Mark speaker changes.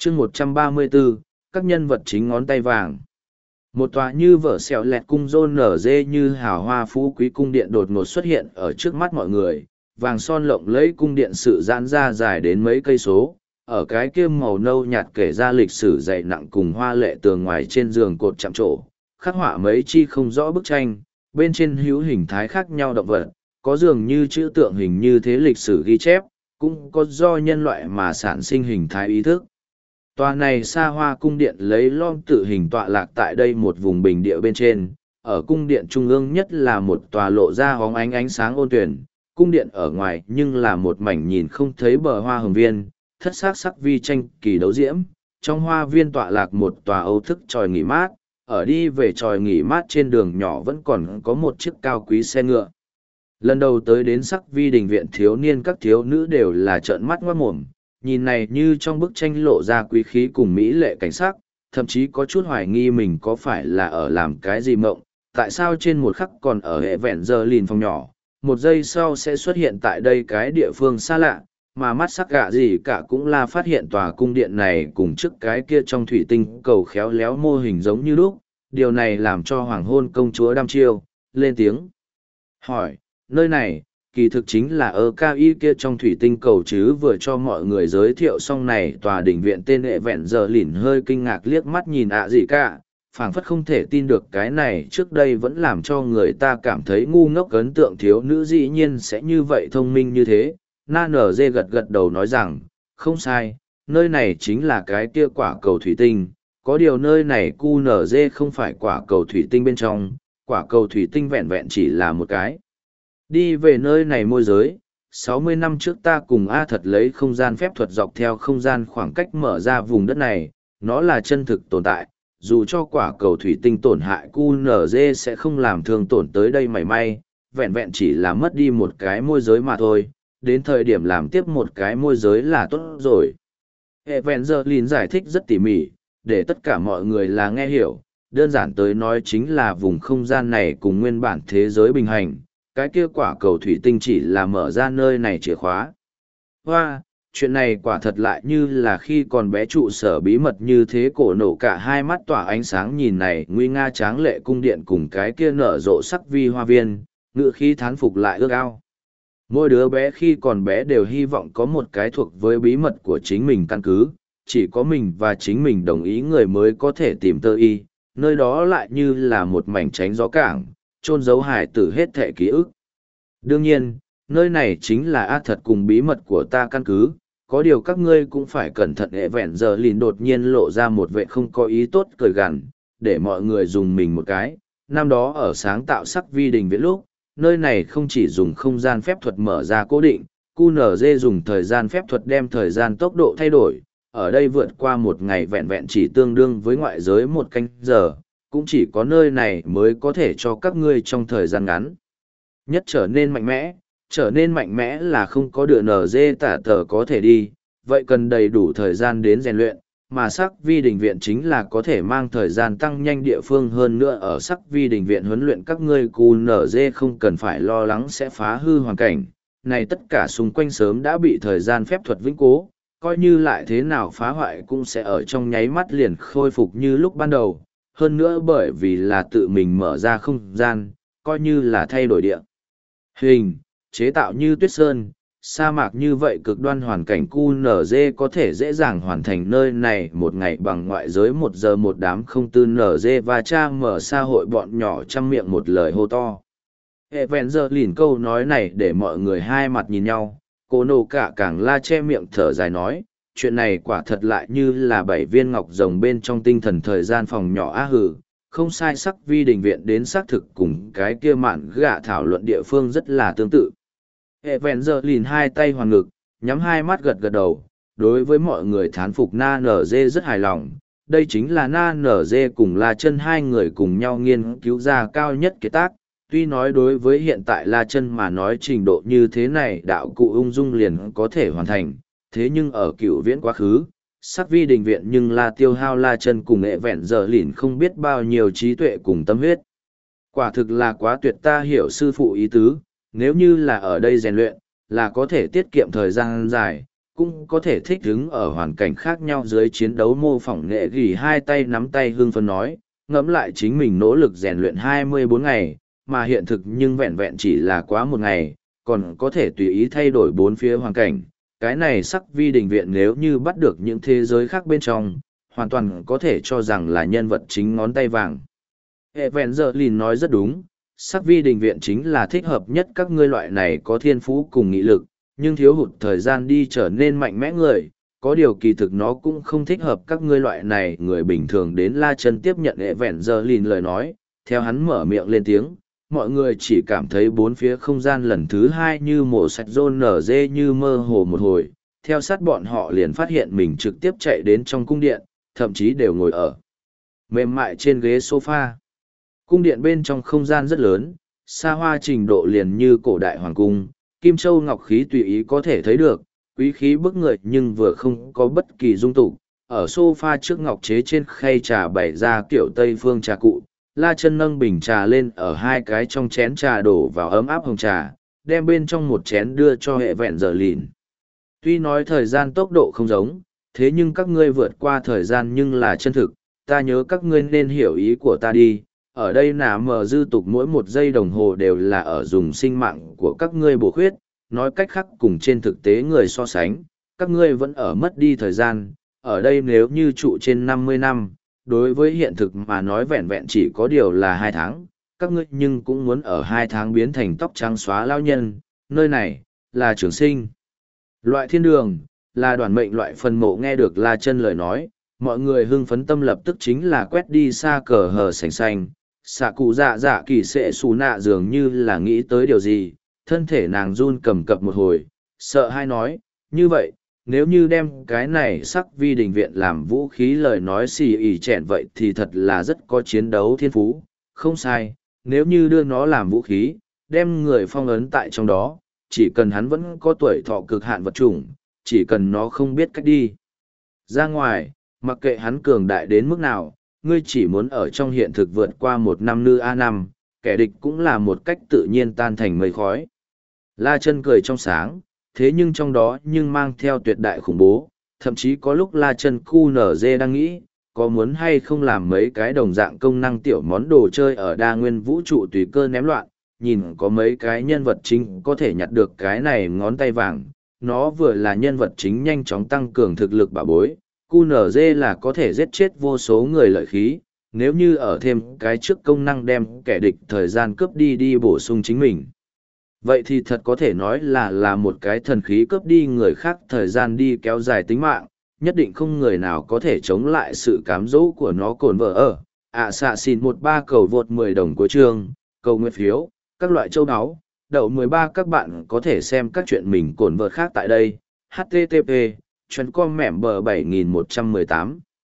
Speaker 1: chương 134, các nhân vật chính ngón tay vàng. Một tòa như vở xẹo lẹt cung rôn nở dê như hào hoa phú quý cung điện đột ngột xuất hiện ở trước mắt mọi người, vàng son lộng lẫy cung điện sự giãn ra dài đến mấy cây số. Ở cái kia màu nâu nhạt kể ra lịch sử dày nặng cùng hoa lệ tường ngoài trên giường cột chạm trổ, khắc họa mấy chi không rõ bức tranh, bên trên hữu hình thái khác nhau động vật, có dường như chữ tượng hình như thế lịch sử ghi chép, cũng có do nhân loại mà sản sinh hình thái ý thức. Tòa này xa hoa cung điện lấy lom tự hình tọa lạc tại đây một vùng bình địa bên trên, ở cung điện trung ương nhất là một tòa lộ ra hóng ánh sáng ôn tuyển, cung điện ở ngoài nhưng là một mảnh nhìn không thấy bờ hoa hồng viên, thất sắc sắc vi tranh kỳ đấu diễm, trong hoa viên tọa lạc một tòa âu thức tròi nghỉ mát, ở đi về tròi nghỉ mát trên đường nhỏ vẫn còn có một chiếc cao quý xe ngựa. Lần đầu tới đến sắc vi đình viện thiếu niên các thiếu nữ đều là trợn mắt ngoát mồm, nhìn này như trong bức tranh lộ ra quý khí cùng mỹ lệ cảnh sắc, thậm chí có chút hoài nghi mình có phải là ở làm cái gì mộng, tại sao trên một khắc còn ở hệ vẹn giờ lìn phòng nhỏ, một giây sau sẽ xuất hiện tại đây cái địa phương xa lạ, mà mắt sắc gạ gì cả cũng là phát hiện tòa cung điện này cùng trước cái kia trong thủy tinh cầu khéo léo mô hình giống như lúc, điều này làm cho hoàng hôn công chúa đăm chiêu, lên tiếng. Hỏi, nơi này, kỳ thực chính là ở cao y kia trong thủy tinh cầu chứ vừa cho mọi người giới thiệu xong này tòa đỉnh viện tên hệ vẹn giờ lỉn hơi kinh ngạc liếc mắt nhìn ạ gì cả, phảng phất không thể tin được cái này trước đây vẫn làm cho người ta cảm thấy ngu ngốc ấn tượng thiếu nữ dĩ nhiên sẽ như vậy thông minh như thế. Na nở dê gật gật đầu nói rằng, không sai, nơi này chính là cái kia quả cầu thủy tinh, có điều nơi này cu nở dê không phải quả cầu thủy tinh bên trong, quả cầu thủy tinh vẹn vẹn chỉ là một cái. Đi về nơi này môi giới, 60 năm trước ta cùng A thật lấy không gian phép thuật dọc theo không gian khoảng cách mở ra vùng đất này, nó là chân thực tồn tại, dù cho quả cầu thủy tinh tổn hại QNZ sẽ không làm thương tổn tới đây mảy may, vẹn vẹn chỉ là mất đi một cái môi giới mà thôi, đến thời điểm làm tiếp một cái môi giới là tốt rồi. Evangeline giải thích rất tỉ mỉ, để tất cả mọi người là nghe hiểu, đơn giản tới nói chính là vùng không gian này cùng nguyên bản thế giới bình hành, cái kia quả cầu thủy tinh chỉ là mở ra nơi này chìa khóa. Hoa, chuyện này quả thật lại như là khi còn bé trụ sở bí mật như thế, cổ nổ cả hai mắt tỏa ánh sáng nhìn này nguy nga tráng lệ cung điện cùng cái kia nở rộ sắc vi hoa viên, ngự khí thán phục lại ước ao. Mỗi đứa bé khi còn bé đều hy vọng có một cái thuộc với bí mật của chính mình căn cứ, chỉ có mình và chính mình đồng ý người mới có thể tìm tơ y, nơi đó lại như là một mảnh tránh gió cảng, chôn giấu hải tử hết thệ ký ức. Đương nhiên, nơi này chính là ác thật cùng bí mật của ta căn cứ, có điều các ngươi cũng phải cẩn thận. Hệ vẹn giờ lìn đột nhiên lộ ra một vệ không có ý tốt cười gằn, để mọi người dùng mình một cái. Năm đó ở sáng tạo sắc vi đình viện lúc, nơi này không chỉ dùng không gian phép thuật mở ra cố định, QNZ dùng thời gian phép thuật đem thời gian tốc độ thay đổi, ở đây vượt qua một ngày vẹn vẹn chỉ tương đương với ngoại giới một canh giờ, cũng chỉ có nơi này mới có thể cho các ngươi trong thời gian ngắn nhất trở nên mạnh mẽ là không có đựa nở dê tả tờ có thể đi, vậy cần đầy đủ thời gian đến rèn luyện, mà sắc vi đình viện chính là có thể mang thời gian tăng nhanh địa phương hơn nữa. Ở sắc vi đình viện huấn luyện các ngươi QNZ không cần phải lo lắng sẽ phá hư hoàn cảnh, này tất cả xung quanh sớm đã bị thời gian phép thuật vĩnh cố, coi như lại thế nào phá hoại cũng sẽ ở trong nháy mắt liền khôi phục như lúc ban đầu, hơn nữa bởi vì là tự mình mở ra không gian, coi như là thay đổi địa hình, chế tạo như tuyết sơn, sa mạc như vậy cực đoan hoàn cảnh QNZ có thể dễ dàng hoàn thành nơi này một ngày bằng ngoại giới 1 giờ một đám không tư NZ và cha mở xã hội bọn nhỏ chăm miệng một lời hô to. Evangeline câu nói này để mọi người hai mặt nhìn nhau, cô nô cả càng la che miệng thở dài nói, chuyện này quả thật lại như là 7 viên ngọc rồng bên trong tinh thần thời gian phòng nhỏ á hử. Không sai, sắc vi đình viện đến xác thực cùng cái kia mạn gạ thảo luận địa phương rất là tương tự. Evangeline hai tay hoàn ngực, nhắm hai mắt gật gật đầu, đối với mọi người thán phục Na Nở Dê rất hài lòng. Đây chính là Na Nở Dê cùng La Chân hai người cùng nhau nghiên cứu ra cao nhất kiệt tác. Tuy nói đối với hiện tại La Chân mà nói trình độ như thế này đạo cụ ung dung liền có thể hoàn thành, thế nhưng ở cựu viễn quá khứ, sắc vi đình viện nhưng là tiêu hao La Chân cùng hệ vẹn giờ lỉn không biết bao nhiêu trí tuệ cùng tâm huyết. Quả thực là quá tuyệt, ta hiểu sư phụ ý tứ, nếu như là ở đây rèn luyện, là có thể tiết kiệm thời gian dài, cũng có thể thích ứng ở hoàn cảnh khác nhau dưới chiến đấu mô phỏng nghệ gỉ hai tay nắm tay hưng phấn nói, ngẫm lại chính mình nỗ lực rèn luyện 24 ngày, mà hiện thực nhưng vẹn vẹn chỉ là quá một ngày, còn có thể tùy ý thay đổi bốn phía hoàn cảnh. Cái này sắc vi đình viện nếu như bắt được những thế giới khác bên trong, hoàn toàn có thể cho rằng là nhân vật chính ngón tay vàng. Evangeline nói rất đúng, sắc vi đình viện chính là thích hợp nhất các ngươi loại này có thiên phú cùng nghị lực, nhưng thiếu hụt thời gian đi trở nên mạnh mẽ người, có điều kỳ thực nó cũng không thích hợp các ngươi loại này người bình thường đến La Chân tiếp nhận Evangeline lời nói, theo hắn mở miệng lên tiếng, mọi người chỉ cảm thấy bốn phía không gian lần thứ hai như mổ sạch rôn nở dê như mơ hồ một hồi, theo sát bọn họ liền phát hiện mình trực tiếp chạy đến trong cung điện, thậm chí đều ngồi ở mềm mại trên ghế sofa. Cung điện bên trong không gian rất lớn, xa hoa trình độ liền như cổ đại hoàng cung, kim châu ngọc khí tùy ý có thể thấy được, quý khí bức người nhưng vừa không có bất kỳ dung tục. Ở sofa trước ngọc chế trên khay trà bày ra kiểu Tây phương trà cụ, La Chân nâng bình trà lên ở hai cái trong chén trà đổ vào ấm áp hồng trà, đem bên trong một chén đưa cho hệ vẹn giờ lìn. Tuy nói thời gian tốc độ không giống, thế nhưng các ngươi vượt qua thời gian nhưng là chân thực, ta nhớ các ngươi nên hiểu ý của ta đi. Ở đây nà mờ dư tục mỗi một giây đồng hồ đều là ở dùng sinh mạng của các ngươi bổ khuyết, nói cách khác cùng trên thực tế người so sánh, các ngươi vẫn ở mất đi thời gian, ở đây nếu như trụ trên 50 năm, đối với hiện thực mà nói vẹn vẹn chỉ có điều là 2 tháng, các ngươi nhưng cũng muốn ở 2 tháng biến thành tóc trắng xóa lao nhân, nơi này, là trường sinh. Loại thiên đường, là đoàn mệnh loại phần mộ nghe được La Chân lời nói, mọi người hưng phấn tâm lập tức chính là quét đi xa cờ hờ sành xanh, xạ cụ dạ dạ kỳ sệ xù nạ dường như là nghĩ tới điều gì, thân thể nàng run cầm cập một hồi, sợ hai nói, như vậy, nếu như đem cái này sắc vi đình viện làm vũ khí lời nói xì ỉ chẹn vậy thì thật là rất có chiến đấu thiên phú, không sai, nếu như đưa nó làm vũ khí, đem người phong ấn tại trong đó, chỉ cần hắn vẫn có tuổi thọ cực hạn vật chủng, chỉ cần nó không biết cách đi ra ngoài, mặc kệ hắn cường đại đến mức nào, ngươi chỉ muốn ở trong hiện thực vượt qua một năm nư A5, kẻ địch cũng là một cách tự nhiên tan thành mây khói. La Chân cười trong sáng, thế nhưng trong đó nhưng mang theo tuyệt đại khủng bố, thậm chí có lúc La Chân QNZ đang nghĩ, có muốn hay không làm mấy cái đồng dạng công năng tiểu món đồ chơi ở đa nguyên vũ trụ tùy cơ ném loạn, nhìn có mấy cái nhân vật chính có thể nhặt được cái này ngón tay vàng, nó vừa là nhân vật chính nhanh chóng tăng cường thực lực bảo bối, QNZ là có thể giết chết vô số người lợi khí, nếu như ở thêm cái trước công năng đem kẻ địch thời gian cướp đi bổ sung chính mình. Vậy thì thật có thể nói là một cái thần khí cướp đi người khác thời gian đi kéo dài tính mạng, nhất định không người nào có thể chống lại sự cám dỗ của nó cồn vợ ở. Xạ xin 13 cầu vượt 10 đồng của chương, cầu nguyện phiếu, các loại châu áo, đậu 13 các bạn có thể xem các chuyện mình cồn vợ khác tại đây. HTTP, chuyến com mẻm bờ 7118.